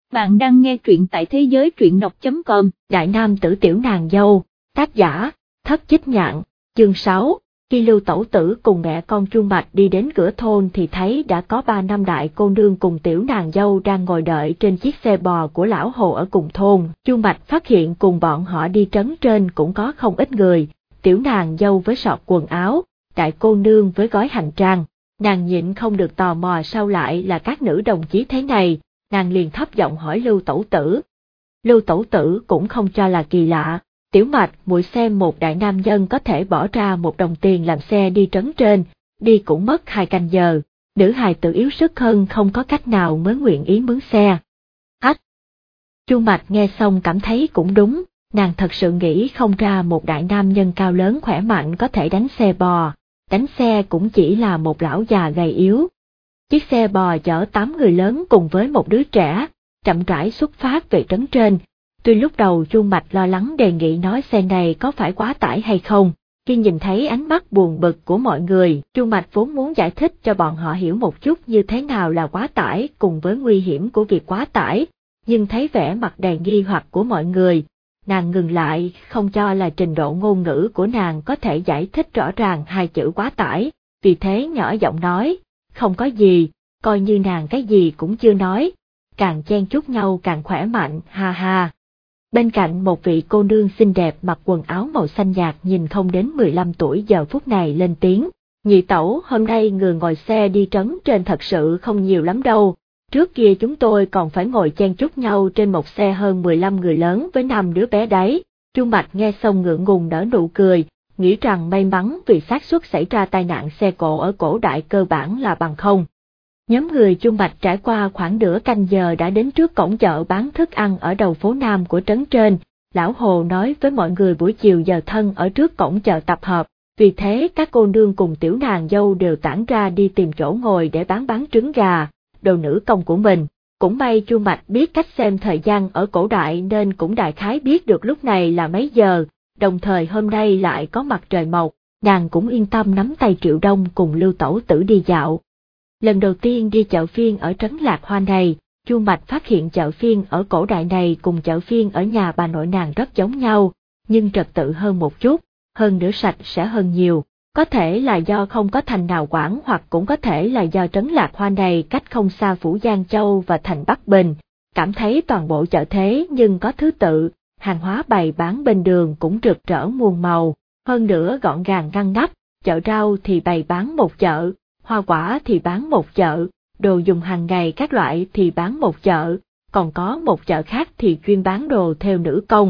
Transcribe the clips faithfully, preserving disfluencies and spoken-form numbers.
Bạn đang nghe truyện tại thế giới truyện đọc chấm com. Đại nam tử tiểu nàng dâu, tác giả, Thất Chích Nhạn, chương sáu. Khi Lưu Tẩu Tử cùng mẹ con Chu Mạch đi đến cửa thôn thì thấy đã có ba năm đại cô nương cùng tiểu nàng dâu đang ngồi đợi trên chiếc xe bò của lão Hồ ở cùng thôn. Chu Mạch phát hiện cùng bọn họ đi trấn trên cũng có không ít người, tiểu nàng dâu với sọt quần áo, đại cô nương với gói hành trang. Nàng nhịn không được tò mò sao lại là các nữ đồng chí thế này, nàng liền thấp giọng hỏi Lưu Tẩu Tử. Lưu Tẩu Tử cũng không cho là kỳ lạ. Tiểu Mạch, muội xem một đại nam nhân có thể bỏ ra một đồng tiền làm xe đi trấn trên, đi cũng mất hai canh giờ, nữ hài tử yếu sức hơn không có cách nào mới nguyện ý mướn xe. Ách! Chu Mạch nghe xong cảm thấy cũng đúng, nàng thật sự nghĩ không ra một đại nam nhân cao lớn khỏe mạnh có thể đánh xe bò, đánh xe cũng chỉ là một lão già gầy yếu. Chiếc xe bò chở tám người lớn cùng với một đứa trẻ, chậm rãi xuất phát về trấn trên. Tuy lúc đầu Chu Mạch lo lắng đề nghị nói xe này có phải quá tải hay không, khi nhìn thấy ánh mắt buồn bực của mọi người, Chu Mạch vốn muốn giải thích cho bọn họ hiểu một chút như thế nào là quá tải cùng với nguy hiểm của việc quá tải, nhưng thấy vẻ mặt đầy nghi hoặc của mọi người, nàng ngừng lại, không cho là trình độ ngôn ngữ của nàng có thể giải thích rõ ràng hai chữ quá tải, vì thế nhỏ giọng nói, không có gì, coi như nàng cái gì cũng chưa nói, càng chen chúc nhau càng khỏe mạnh, ha ha. Bên cạnh một vị cô nương xinh đẹp mặc quần áo màu xanh nhạt nhìn không đến mười lăm tuổi giờ phút này lên tiếng, nhị tẩu hôm nay người ngồi xe đi trấn trên thật sự không nhiều lắm đâu, trước kia chúng tôi còn phải ngồi chen chúc nhau trên một xe hơn mười lăm người lớn với năm đứa bé đấy. Chu Mạch nghe xong ngượng ngùng nở nụ cười, nghĩ rằng may mắn vì xác suất xảy ra tai nạn xe cộ ở cổ đại cơ bản là bằng không. Nhóm người Chu Mạch trải qua khoảng nửa canh giờ đã đến trước cổng chợ bán thức ăn ở đầu phố Nam của trấn trên, lão Hồ nói với mọi người buổi chiều giờ thân ở trước cổng chợ tập hợp, vì thế các cô nương cùng tiểu nàng dâu đều tản ra đi tìm chỗ ngồi để bán bán trứng gà, đồ nữ công của mình. Cũng may Chu Mạch biết cách xem thời gian ở cổ đại nên cũng đại khái biết được lúc này là mấy giờ, đồng thời hôm nay lại có mặt trời mọc, nàng cũng yên tâm nắm tay Triệu Đông cùng Lưu Tẩu Tử đi dạo. Lần đầu tiên đi chợ phiên ở trấn Lạc Hoa này, Chu Mạch phát hiện chợ phiên ở cổ đại này cùng chợ phiên ở nhà bà nội nàng rất giống nhau, nhưng trật tự hơn một chút, hơn nữa sạch sẽ hơn nhiều. Có thể là do không có thành nào quản hoặc cũng có thể là do trấn Lạc Hoa này cách không xa Phủ Giang Châu và thành Bắc Bình, cảm thấy toàn bộ chợ thế nhưng có thứ tự, hàng hóa bày bán bên đường cũng rực rỡ muôn màu, hơn nữa gọn gàng ngăn nắp, chợ rau thì bày bán một chợ, hoa quả thì bán một chợ, đồ dùng hàng ngày các loại thì bán một chợ, còn có một chợ khác thì chuyên bán đồ theo nữ công.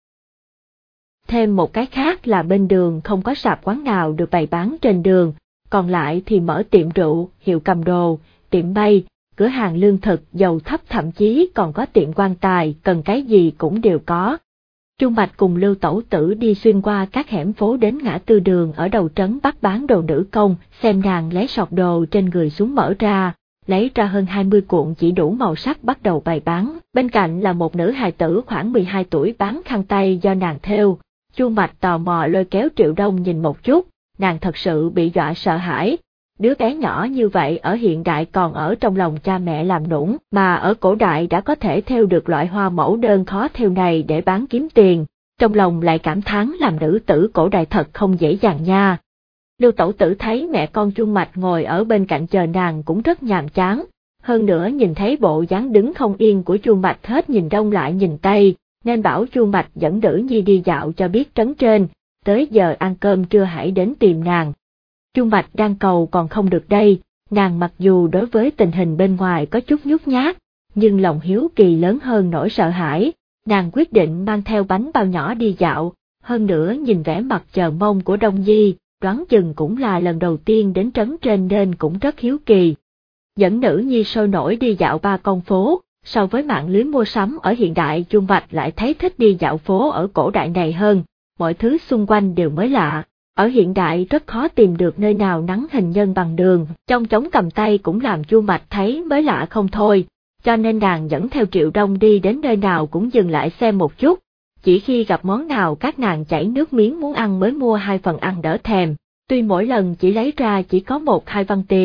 Thêm một cái khác là bên đường không có sạp quán nào được bày bán trên đường, còn lại thì mở tiệm rượu, hiệu cầm đồ, tiệm bay, cửa hàng lương thực, dầu thấp thậm chí còn có tiệm quan tài, cần cái gì cũng đều có. Chu Mạch cùng Lưu Tẩu Tử đi xuyên qua các hẻm phố đến ngã tư đường ở đầu trấn bắt bán đồ nữ công, xem nàng lấy sọt đồ trên người xuống mở ra, lấy ra hơn hai mươi cuộn chỉ đủ màu sắc bắt đầu bày bán, bên cạnh là một nữ hài tử khoảng mười hai tuổi bán khăn tay do nàng thêu. Chu Mạch tò mò lôi kéo Triệu Đông nhìn một chút, nàng thật sự bị dọa sợ hãi. Đứa bé nhỏ như vậy ở hiện đại còn ở trong lòng cha mẹ làm nũng, mà ở cổ đại đã có thể thêu được loại hoa mẫu đơn khó thêu này để bán kiếm tiền, trong lòng lại cảm thán làm nữ tử cổ đại thật không dễ dàng nha. Lưu Tẩu Tử thấy mẹ con Chu Mạch ngồi ở bên cạnh chờ nàng cũng rất nhàm chán, hơn nữa nhìn thấy bộ dáng đứng không yên của Chu Mạch hết nhìn đông lại nhìn tây, nên bảo Chu Mạch dẫn Nữ Nhi đi dạo cho biết trấn trên, tới giờ ăn cơm trưa hãy đến tìm nàng. Chu Mạch đang cầu còn không được đây, nàng mặc dù đối với tình hình bên ngoài có chút nhút nhát, nhưng lòng hiếu kỳ lớn hơn nỗi sợ hãi, nàng quyết định mang theo bánh bao nhỏ đi dạo, hơn nữa nhìn vẻ mặt chờ mong của Đông Nhi, đoán chừng cũng là lần đầu tiên đến trấn trên nên cũng rất hiếu kỳ. Dẫn Nữ Nhi sôi nổi đi dạo ba con phố, so với mạng lưới mua sắm ở hiện đại Chu Mạch lại thấy thích đi dạo phố ở cổ đại này hơn, mọi thứ xung quanh đều mới lạ. Ở hiện đại rất khó tìm được nơi nào nắn hình nhân bằng đường, trong trống cầm tay cũng làm Chu Mạch thấy mới lạ không thôi, cho nên nàng dẫn theo Triệu Đông đi đến nơi nào cũng dừng lại xem một chút, chỉ khi gặp món nào các nàng chảy nước miếng muốn ăn mới mua hai phần ăn đỡ thèm, tuy mỗi lần chỉ lấy ra chỉ có một hai văn tiền,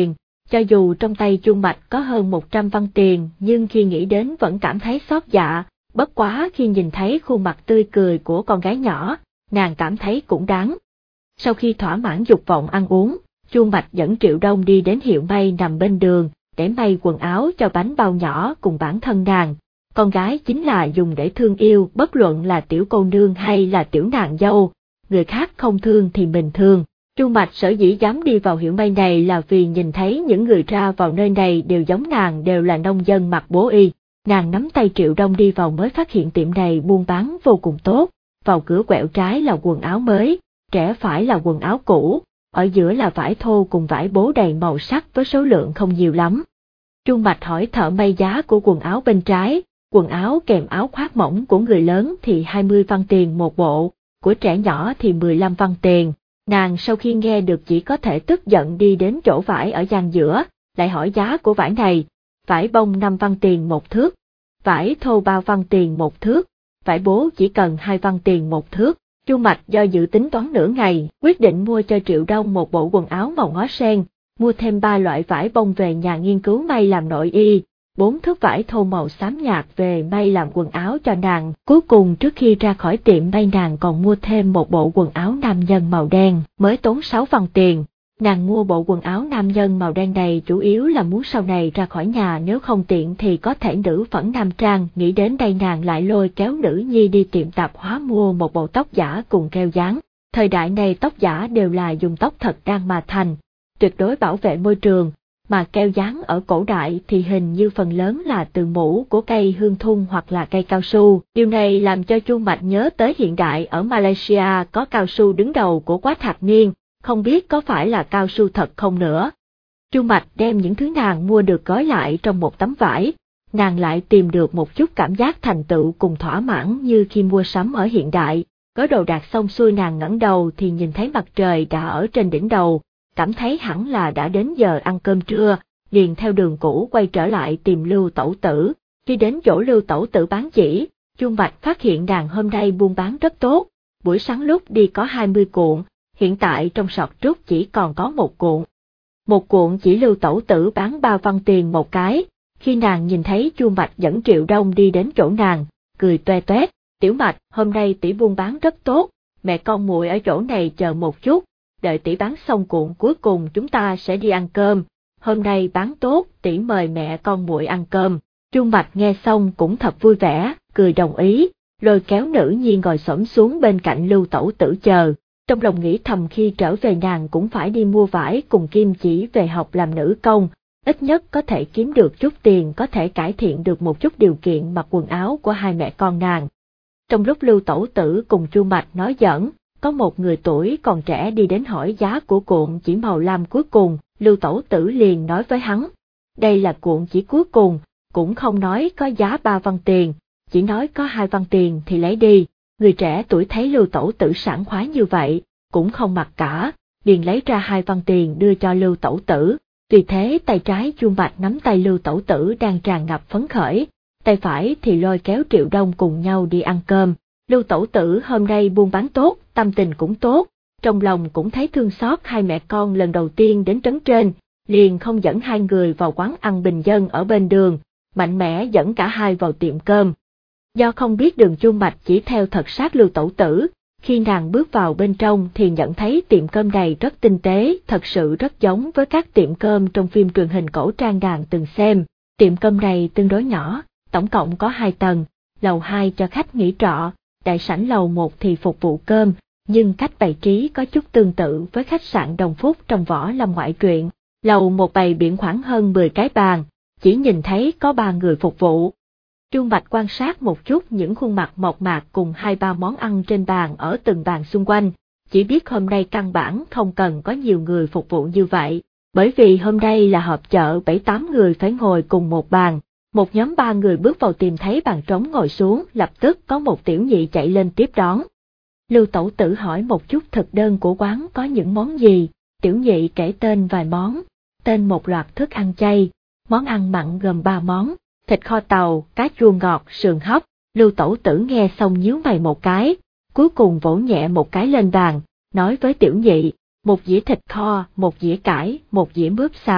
Cho dù trong tay Chuông Bạch có hơn một trăm văn tiền nhưng khi nghĩ đến vẫn cảm thấy xót dạ, bất quá khi nhìn thấy khuôn mặt tươi cười của con gái nhỏ, nàng cảm thấy cũng đáng. Sau khi thỏa mãn dục vọng ăn uống, Chuông Bạch dẫn Triệu Đông đi đến hiệu may nằm bên đường, để may quần áo cho bánh bao nhỏ cùng bản thân nàng. Con gái chính là dùng để thương yêu, bất luận là tiểu cô nương hay là tiểu nàng dâu, người khác không thương thì mình thương. Chuông Bạch sở dĩ dám đi vào hiệu may này là vì nhìn thấy những người ra vào nơi này đều giống nàng, đều là nông dân mặc bố y. Nàng nắm tay Triệu Đông đi vào mới phát hiện tiệm này buôn bán vô cùng tốt, vào cửa quẹo trái là quần áo mới, rẽ phải là quần áo cũ, ở giữa là vải thô cùng vải bố đầy màu sắc với số lượng không nhiều lắm. Chuông Bạch hỏi thợ may giá của quần áo bên trái, quần áo kèm áo khoác mỏng của người lớn thì hai mươi văn tiền một bộ, của trẻ nhỏ thì mười lăm văn tiền. Nàng sau khi nghe được chỉ có thể tức giận đi đến chỗ vải ở gian giữa, lại hỏi giá của vải này, vải bông năm văn tiền một thước, vải thô ba văn tiền một thước, vải bố chỉ cần hai văn tiền một thước. Chuông Bạch do dự tính toán nửa ngày, quyết định mua cho Triệu Đông một bộ quần áo màu ngó sen, mua thêm ba loại vải bông về nhà nghiên cứu may làm nội y, bốn thước vải thô màu xám nhạt về may làm quần áo cho nàng. Cuối cùng trước khi ra khỏi tiệm may nàng còn mua thêm một bộ quần áo nam nhân màu đen, mới tốn sáu văn tiền. Nàng mua bộ quần áo nam nhân màu đen này chủ yếu là muốn sau này ra khỏi nhà nếu không tiện thì có thể nữ phẫn nam trang. Nghĩ đến đây nàng lại lôi kéo nữ nhi đi tiệm tạp hóa mua một bộ tóc giả cùng keo dán. Thời đại này tóc giả đều là dùng tóc thật đan mà thành, tuyệt đối bảo vệ môi trường, mà keo dán ở cổ đại thì hình như phần lớn là từ mũ của cây hương thun hoặc là cây cao su. Điều này làm cho Chuông Bạch nhớ tới hiện đại ở Malaysia có cao su đứng đầu của quá thạc niên, không biết có phải là cao su thật không nữa. Chuông Bạch đem những thứ nàng mua được gói lại trong một tấm vải, nàng lại tìm được một chút cảm giác thành tựu cùng thỏa mãn như khi mua sắm ở hiện đại. Có đồ đạc xong xuôi nàng ngẩng đầu thì nhìn thấy mặt trời đã ở trên đỉnh đầu, cảm thấy hẳn là đã đến giờ ăn cơm trưa, liền theo đường cũ quay trở lại tìm Lưu Tẩu Tử. Khi đến chỗ Lưu Tẩu Tử bán chỉ, Chuông Bạch phát hiện nàng hôm nay buôn bán rất tốt, buổi sáng lúc đi có hai mươi cuộn, hiện tại trong sọt trúc chỉ còn có một cuộn. Một cuộn chỉ Lưu Tẩu Tử bán ba văn tiền một cái. Khi nàng nhìn thấy Chuông Bạch dẫn Triệu Đông đi đến chỗ nàng, cười toe toét, "Tiểu Bạch, hôm nay tỷ buôn bán rất tốt, mẹ con muội ở chỗ này chờ một chút, đợi tỷ bán xong cuộn cuối cùng chúng ta sẽ đi ăn cơm, hôm nay bán tốt, tỷ mời mẹ con muội ăn cơm." Chuông Bạch nghe xong cũng thật vui vẻ, cười đồng ý, lôi kéo nữ nhi ngồi xổm xuống bên cạnh Lưu Tẩu Tử chờ. Trong lòng nghĩ thầm khi trở về nàng cũng phải đi mua vải cùng kim chỉ về học làm nữ công, ít nhất có thể kiếm được chút tiền, có thể cải thiện được một chút điều kiện mặc quần áo của hai mẹ con nàng. Trong lúc Lưu Tẩu Tử cùng Chuông Bạch nói giỡn, có một người tuổi còn trẻ đi đến hỏi giá của cuộn chỉ màu lam cuối cùng. Lưu Tẩu Tử liền nói với hắn, đây là cuộn chỉ cuối cùng, cũng không nói có giá ba văn tiền, chỉ nói có hai văn tiền thì lấy đi. Người trẻ tuổi thấy Lưu Tẩu Tử sảng khoái như vậy, cũng không mặc cả, liền lấy ra hai văn tiền đưa cho Lưu Tẩu Tử. Vì thế tay trái Chuông Bạch nắm tay Lưu Tẩu Tử đang tràn ngập phấn khởi, tay phải thì lôi kéo Triệu Đông cùng nhau đi ăn cơm. Lưu Tẩu Tử hôm nay buôn bán tốt, tâm tình cũng tốt, trong lòng cũng thấy thương xót hai mẹ con lần đầu tiên đến trấn trên, liền không dẫn hai người vào quán ăn bình dân ở bên đường, mạnh mẽ dẫn cả hai vào tiệm cơm. Do không biết đường Chuông Bạch chỉ theo thật sát Lưu Tẩu Tử, khi nàng bước vào bên trong thì nhận thấy tiệm cơm này rất tinh tế, thật sự rất giống với các tiệm cơm trong phim truyền hình cổ trang nàng từng xem. Tiệm cơm này tương đối nhỏ, tổng cộng có hai tầng, lầu hai cho khách nghỉ trọ, đại sảnh lầu một thì phục vụ cơm, nhưng cách bày trí có chút tương tự với khách sạn Đồng Phúc trong Võ Lâm ngoại truyện. Lầu một bày biện khoảng hơn mười cái bàn, chỉ nhìn thấy có ba người phục vụ. Chuông Bạch quan sát một chút những khuôn mặt mộc mạc cùng hai ba món ăn trên bàn ở từng bàn xung quanh, chỉ biết hôm nay căn bản không cần có nhiều người phục vụ như vậy, bởi vì hôm nay là họp chợ bảy tám người phải ngồi cùng một bàn. Một nhóm ba người bước vào tìm thấy bàn trống ngồi xuống, lập tức có một tiểu nhị chạy lên tiếp đón. Lưu Tẩu Tử hỏi một chút thực đơn của quán có những món gì, tiểu nhị kể tên vài món, tên một loạt thức ăn chay, món ăn mặn gồm ba món, thịt kho tàu, cá chua ngọt, sườn hấp. Lưu Tẩu Tử nghe xong nhíu mày một cái, cuối cùng vỗ nhẹ một cái lên bàn, nói với tiểu nhị, một dĩa thịt kho, một dĩa cải, một dĩa mướp xào.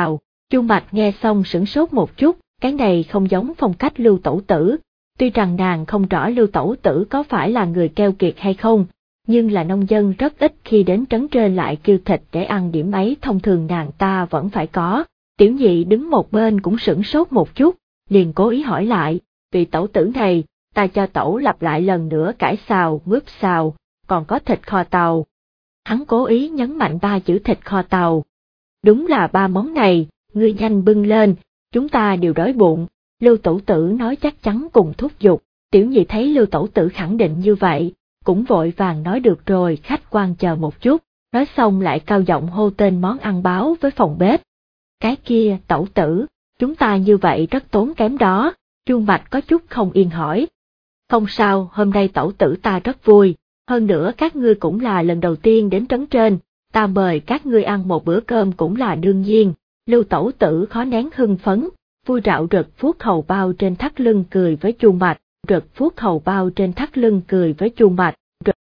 Chu Mạch nghe xong sửng sốt một chút, cái này không giống phong cách Lưu Tẩu Tử. Tuy rằng nàng không rõ Lưu Tẩu Tử có phải là người keo kiệt hay không, nhưng là nông dân rất ít khi đến trấn trên lại kêu thịt để ăn, điểm ấy thông thường nàng ta vẫn phải có. Tiểu nhị đứng một bên cũng sửng sốt một chút, liền cố ý hỏi lại, vị tẩu tử này, ta cho tẩu lặp lại lần nữa cải xào, mướp xào, còn có thịt kho tàu. Hắn cố ý nhấn mạnh ba chữ thịt kho tàu. Đúng là ba món này, ngươi nhanh bưng lên, chúng ta đều đói bụng. Lưu Tẩu Tử nói chắc chắn cùng thúc giục, tiểu nhị thấy Lưu Tẩu Tử khẳng định như vậy, cũng vội vàng nói được rồi, khách quan chờ một chút, nói xong lại cao giọng hô tên món ăn báo với phòng bếp. Cái kia, Tẩu Tử, chúng ta như vậy rất tốn kém đó. Chu Mạch có chút không yên hỏi. Không sao, hôm nay Tẩu Tử ta rất vui, hơn nữa các ngươi cũng là lần đầu tiên đến trấn trên, ta mời các ngươi ăn một bữa cơm cũng là đương nhiên. Lưu Tẩu Tử khó nén hưng phấn, vui rạo rực vuốt hầu bao trên thắt lưng cười với Chu Mạch, rực vuốt hầu bao trên thắt lưng cười với Chu Mạch.